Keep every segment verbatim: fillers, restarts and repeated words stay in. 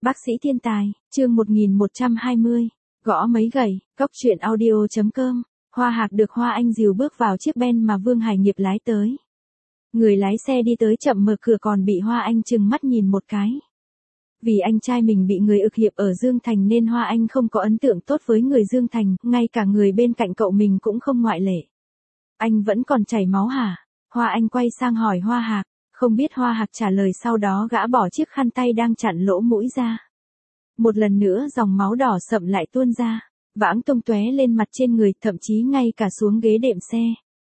Bác sĩ thiên tài, chương một nghìn một trăm hai mươi, gõ mấy gậy, cốc truyện audio.com, Hoa Hạc được Hoa Anh dìu bước vào chiếc Ben mà Vương Hải Nghiệp lái tới. Người lái xe đi tới chậm mở cửa còn bị Hoa Anh trừng mắt nhìn một cái. Vì anh trai mình bị người ức hiếp ở Dương Thành nên Hoa Anh không có ấn tượng tốt với người Dương Thành, ngay cả người bên cạnh cậu mình cũng không ngoại lệ. Anh vẫn còn chảy máu hả? Hoa Anh quay sang hỏi Hoa Hạc, không biết Hoa Hạc trả lời sau đó gã bỏ chiếc khăn tay đang chặn lỗ mũi ra. Một lần nữa dòng máu đỏ sậm lại tuôn ra, vãng tung tóe lên mặt trên người, thậm chí ngay cả xuống ghế đệm xe.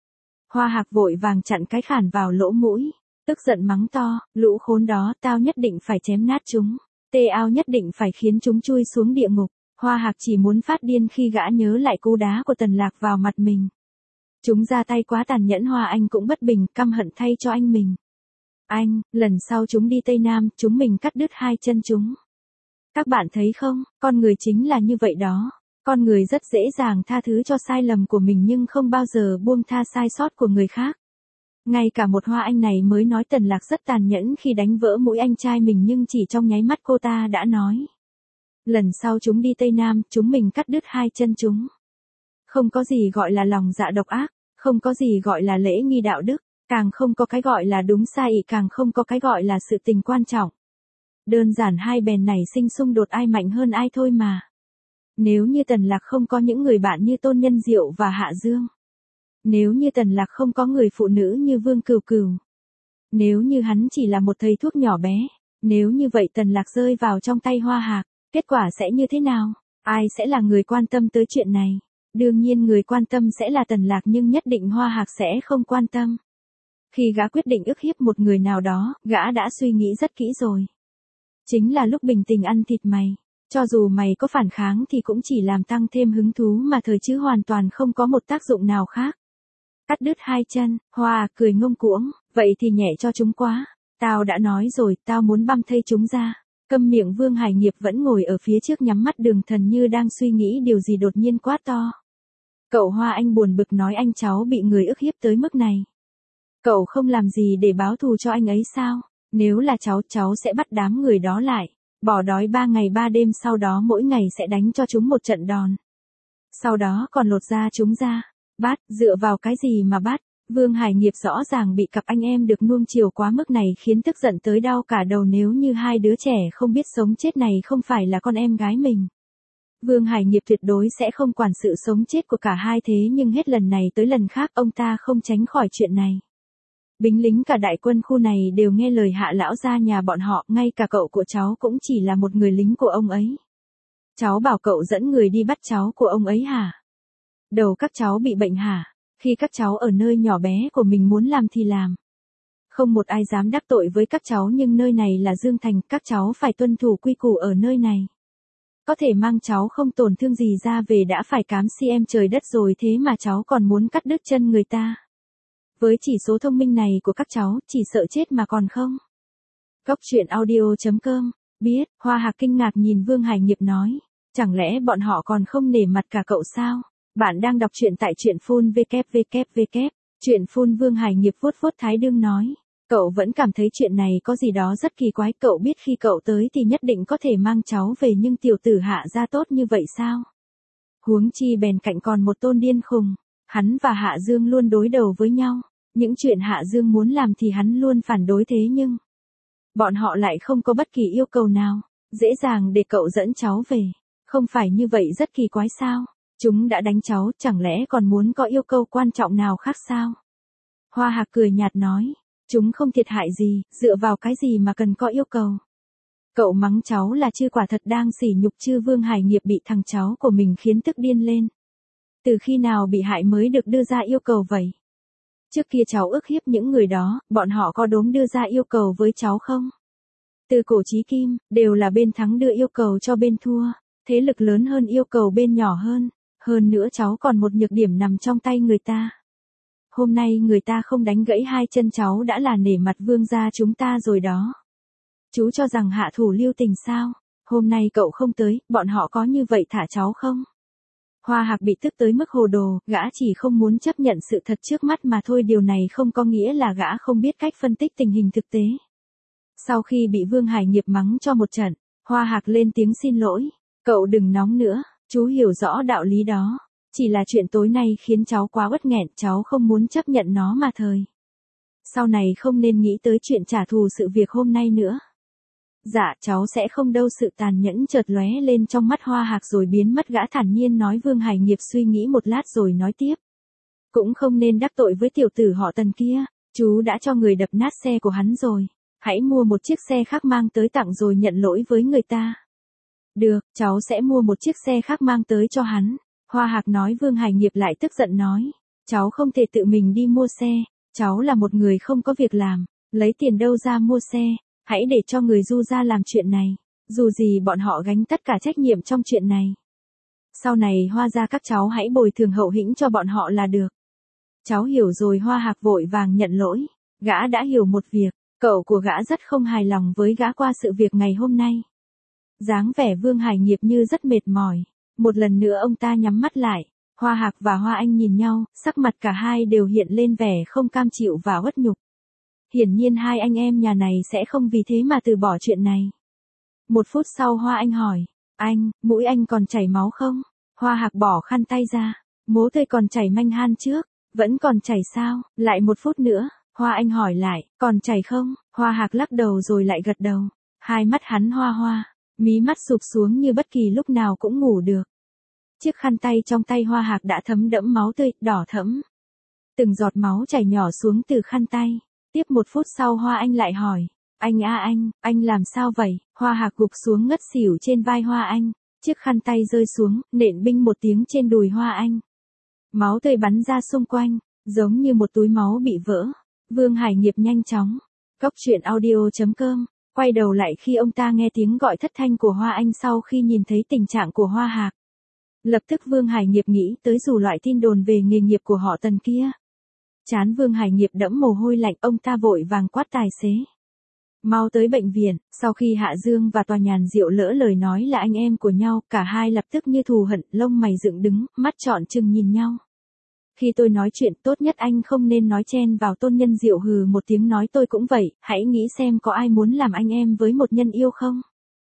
Hoa Hạc vội vàng chặn cái khản vào lỗ mũi, tức giận mắng to, lũ khốn đó, tao nhất định phải chém nát chúng, tê ao nhất định phải khiến chúng chui xuống địa ngục. Hoa Hạc chỉ muốn phát điên khi gã nhớ lại cú đá của Tần Lạc vào mặt mình. Chúng ra tay quá tàn nhẫn, Hoa Anh cũng bất bình, căm hận thay cho anh mình. Anh, lần sau chúng đi Tây Nam, chúng mình cắt đứt hai chân chúng. Các bạn thấy không, con người chính là như vậy đó. Con người rất dễ dàng tha thứ cho sai lầm của mình nhưng không bao giờ buông tha sai sót của người khác. Ngay cả một Hoa Anh này mới nói Tần Lạc rất tàn nhẫn khi đánh vỡ mũi anh trai mình, nhưng chỉ trong nháy mắt cô ta đã nói. Lần sau chúng đi Tây Nam, chúng mình cắt đứt hai chân chúng. Không có gì gọi là lòng dạ độc ác, không có gì gọi là lễ nghi đạo đức, càng không có cái gọi là đúng sai, càng không có cái gọi là sự tình quan trọng. Đơn giản hai bèn này sinh xung đột ai mạnh hơn ai thôi mà. Nếu như Tần Lạc không có những người bạn như Tôn Nhân Diệu và Hạ Dương. Nếu như Tần Lạc không có người phụ nữ như Vương Cừu Cừu. Nếu như hắn chỉ là một thầy thuốc nhỏ bé. Nếu như vậy Tần Lạc rơi vào trong tay Hoa Hạc, kết quả sẽ như thế nào? Ai sẽ là người quan tâm tới chuyện này? Đương nhiên người quan tâm sẽ là Tần Lạc, nhưng nhất định Hoa Hạc sẽ không quan tâm. Khi gã quyết định ức hiếp một người nào đó, gã đã suy nghĩ rất kỹ rồi. Chính là lúc bình tình ăn thịt mày. Cho dù mày có phản kháng thì cũng chỉ làm tăng thêm hứng thú mà thời, chứ hoàn toàn không có một tác dụng nào khác. Cắt đứt hai chân, Hoa cười ngông cuỗng, vậy thì nhẹ cho chúng quá. Tao đã nói rồi, tao muốn băm thây chúng ra. Câm miệng. Vương Hải Nghiệp vẫn ngồi ở phía trước nhắm mắt đường thần như đang suy nghĩ điều gì, đột nhiên quát to. Cậu Hoa Anh buồn bực nói, anh cháu bị người ức hiếp tới mức này. Cậu không làm gì để báo thù cho anh ấy sao? Nếu là cháu, cháu sẽ bắt đám người đó lại. Bỏ đói ba ngày ba đêm, sau đó mỗi ngày sẽ đánh cho chúng một trận đòn. Sau đó còn lột da chúng ra. Bắt, dựa vào cái gì mà bắt? Vương Hải Nghiệp rõ ràng bị cặp anh em được nuông chiều quá mức này khiến tức giận tới đau cả đầu. Nếu như hai đứa trẻ không biết sống chết này không phải là con em gái mình, Vương Hải Nghiệp tuyệt đối sẽ không quản sự sống chết của cả hai, thế nhưng hết lần này tới lần khác ông ta không tránh khỏi chuyện này. Binh lính cả đại quân khu này đều nghe lời Hạ lão gia nhà bọn họ, ngay cả cậu của cháu cũng chỉ là một người lính của ông ấy. Cháu bảo cậu dẫn người đi bắt cháu của ông ấy hả? Đầu các cháu bị bệnh hả? Khi các cháu ở nơi nhỏ bé của mình muốn làm thì làm. Không một ai dám đắc tội với các cháu, nhưng nơi này là Dương Thành, các cháu phải tuân thủ quy củ ở nơi này. Có thể mang cháu không tổn thương gì ra về đã phải cám xi em trời đất rồi, thế mà cháu còn muốn cắt đứt chân người ta. Với chỉ số thông minh này của các cháu, chỉ sợ chết mà còn không. Cốc truyện audio.com, biết, Hoa Hạc kinh ngạc nhìn Vương Hải Nghiệp nói. Chẳng lẽ bọn họ còn không nể mặt cả cậu sao? Bạn đang đọc truyện tại truyện phun www. Truyện phun. Vương Hải Nghiệp vuốt vuốt thái dương nói. Cậu vẫn cảm thấy chuyện này có gì đó rất kỳ quái, cậu biết khi cậu tới thì nhất định có thể mang cháu về, nhưng tiểu tử Hạ gia tốt như vậy sao? Huống chi bèn cạnh còn một Tôn điên khùng. Hắn và Hạ Dương luôn đối đầu với nhau. Những chuyện Hạ Dương muốn làm thì hắn luôn phản đối, thế nhưng bọn họ lại không có bất kỳ yêu cầu nào. Dễ dàng để cậu dẫn cháu về. Không phải như vậy rất kỳ quái sao? Chúng đã đánh cháu, chẳng lẽ còn muốn có yêu cầu quan trọng nào khác sao? Hoa Hạc cười nhạt nói. Chúng không thiệt hại gì, dựa vào cái gì mà cần có yêu cầu? Cậu mắng cháu là chư, quả thật đang sỉ nhục chư. Vương Hải Nghiệp bị thằng cháu của mình khiến tức điên lên. Từ khi nào bị hại mới được đưa ra yêu cầu vậy? Trước kia cháu ức hiếp những người đó, bọn họ có đốm đưa ra yêu cầu với cháu không? Từ cổ chí kim, đều là bên thắng đưa yêu cầu cho bên thua. Thế lực lớn hơn yêu cầu bên nhỏ hơn. Hơn nữa cháu còn một nhược điểm nằm trong tay người ta. Hôm nay người ta không đánh gãy hai chân cháu đã là nể mặt Vương gia chúng ta rồi đó. Chú cho rằng hạ thủ lưu tình sao? Hôm nay cậu không tới, bọn họ có như vậy thả cháu không? Hoa Hạc bị tức tới mức hồ đồ, gã chỉ không muốn chấp nhận sự thật trước mắt mà thôi, điều này không có nghĩa là gã không biết cách phân tích tình hình thực tế. Sau khi bị Vương Hải Nghiệp mắng cho một trận, Hoa Hạc lên tiếng xin lỗi. Cậu đừng nóng nữa, chú hiểu rõ đạo lý đó. Chỉ là chuyện tối nay khiến cháu quá uất nghẹn, cháu không muốn chấp nhận nó mà thời. Sau này không nên nghĩ tới chuyện trả thù sự việc hôm nay nữa. Dạ, cháu sẽ không đâu. Sự tàn nhẫn chợt lóe lên trong mắt Hoa Hạc rồi biến mất. Gã thản nhiên nói. Vương Hải Nghiệp suy nghĩ một lát rồi nói tiếp. Cũng không nên đắc tội với tiểu tử họ Tần kia. Chú đã cho người đập nát xe của hắn rồi. Hãy mua một chiếc xe khác mang tới tặng rồi nhận lỗi với người ta. Được, cháu sẽ mua một chiếc xe khác mang tới cho hắn. Hoa Hạc nói. Vương Hải Nghiệp lại tức giận nói. Cháu không thể tự mình đi mua xe. Cháu là một người không có việc làm. Lấy tiền đâu ra mua xe. Hãy để cho người Du gia làm chuyện này. Dù gì bọn họ gánh tất cả trách nhiệm trong chuyện này. Sau này Hoa gia các cháu hãy bồi thường hậu hĩnh cho bọn họ là được. Cháu hiểu rồi. Hoa Hạc vội vàng nhận lỗi. Gã đã hiểu một việc. Cậu của gã rất không hài lòng với gã qua sự việc ngày hôm nay. Dáng vẻ Vương Hải Nghiệp như rất mệt mỏi. Một lần nữa ông ta nhắm mắt lại. Hoa Hạc và Hoa Anh nhìn nhau, sắc mặt cả hai đều hiện lên vẻ không cam chịu và uất nhục. Hiển nhiên hai anh em nhà này sẽ không vì thế mà từ bỏ chuyện này. Một phút sau Hoa Anh hỏi. Anh, mũi anh còn chảy máu không? Hoa Hạc bỏ khăn tay ra. Mố tơi còn chảy manh han trước. Vẫn còn chảy sao? Lại một phút nữa. Hoa Anh hỏi lại. Còn chảy không? Hoa Hạc lắc đầu rồi lại gật đầu. Hai mắt hắn hoa hoa. Mí mắt sụp xuống như bất kỳ lúc nào cũng ngủ được. Chiếc khăn tay trong tay Hoa Hạc đã thấm đẫm máu tươi, đỏ thẫm. Từng giọt máu chảy nhỏ xuống từ khăn tay. Tiếp một phút sau Hoa Anh lại hỏi. Anh a anh, anh làm sao vậy? Hoa Hạc gục xuống ngất xỉu trên vai Hoa Anh. Chiếc khăn tay rơi xuống, nện binh một tiếng trên đùi Hoa Anh. Máu tươi bắn ra xung quanh, giống như một túi máu bị vỡ. Vương Hải Nghiệp nhanh chóng. Cốc truyện audio chấm com. Quay đầu lại khi ông ta nghe tiếng gọi thất thanh của Hoa Anh sau khi nhìn thấy tình trạng của Hoa Hạc. Lập tức Vương Hải Nghiệp nghĩ tới dù loại tin đồn về nghề nghiệp của họ Tần kia. Trán Vương Hải Nghiệp đẫm mồ hôi lạnh, ông ta vội vàng quát tài xế. Mau tới bệnh viện. Sau khi Hạ Dương và Tòa Nhàn Diệu lỡ lời nói là anh em của nhau, cả hai lập tức như thù hận, lông mày dựng đứng, mắt trọn trừng nhìn nhau. Khi tôi nói chuyện tốt nhất anh không nên nói chen vào. Tôn Nhân Diệu hừ một tiếng nói. Tôi cũng vậy, hãy nghĩ xem có ai muốn làm anh em với một nhân yêu không?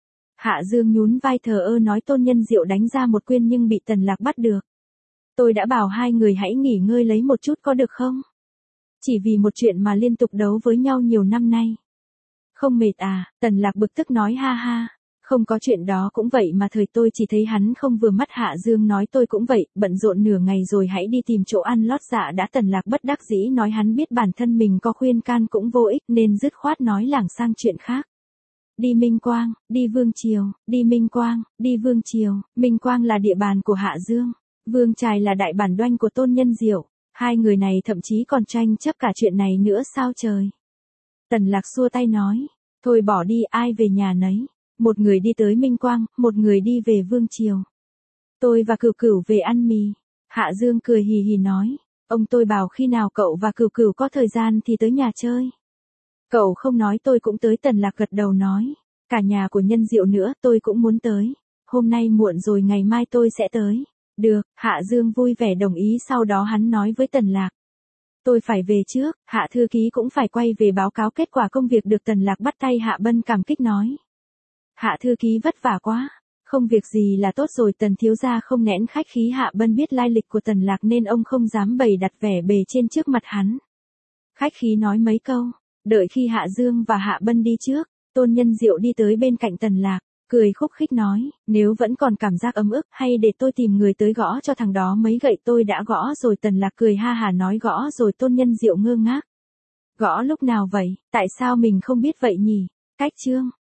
Hạ Dương nhún vai thờ ơ nói. Tôn Nhân Diệu đánh ra một quyền nhưng bị Tần Lạc bắt được. Tôi đã bảo hai người hãy nghỉ ngơi lấy một chút có được không? Chỉ vì một chuyện mà liên tục đấu với nhau nhiều năm nay. Không mệt à? Tần Lạc bực tức nói. Ha ha. Không có chuyện đó cũng vậy mà thời tôi chỉ thấy hắn không vừa mắt. Hạ Dương nói. Tôi cũng vậy, bận rộn nửa ngày rồi hãy đi tìm chỗ ăn lót dạ đã. Tần Lạc bất đắc dĩ nói. Hắn biết bản thân mình có khuyên can cũng vô ích nên dứt khoát nói lảng sang chuyện khác. Đi Minh Quang, đi Vương Triều, đi Minh Quang, đi Vương Triều. Minh Quang là địa bàn của Hạ Dương. Vương Trài là đại bản doanh của Tôn Nhân Diệu. Hai người này thậm chí còn tranh chấp cả chuyện này nữa sao trời. Tần Lạc xua tay nói. Thôi bỏ đi, ai về nhà nấy. Một người đi tới Minh Quang, một người đi về Vương Triều. Tôi và Cửu Cửu về ăn mì. Hạ Dương cười hì hì nói. Ông tôi bảo khi nào cậu và Cửu Cửu có thời gian thì tới nhà chơi. Cậu không nói tôi cũng tới. Tần Lạc gật đầu nói. Cả nhà của Nhân Diệu nữa tôi cũng muốn tới. Hôm nay muộn rồi ngày mai tôi sẽ tới. Được, Hạ Dương vui vẻ đồng ý. Sau đó hắn nói với Tần Lạc. Tôi phải về trước, Hạ thư ký cũng phải quay về báo cáo kết quả công việc được. Tần Lạc bắt tay Hạ Bân cảm kích nói. Hạ thư ký vất vả quá. Không việc gì là tốt rồi. Tần thiếu gia không nén khách khí. Hạ Bân biết lai lịch của Tần Lạc nên ông không dám bày đặt vẻ bề trên trước mặt hắn. Khách khí nói mấy câu. Đợi khi Hạ Dương và Hạ Bân đi trước, Tôn Nhân Diệu đi tới bên cạnh Tần Lạc, cười khúc khích nói, nếu vẫn còn cảm giác ấm ức, hay để tôi tìm người tới gõ cho thằng đó mấy gậy. Tôi đã gõ rồi. Tần Lạc cười ha hà nói. Gõ rồi? Tôn Nhân Diệu ngơ ngác. Gõ lúc nào vậy? Tại sao mình không biết vậy nhỉ? Cách chương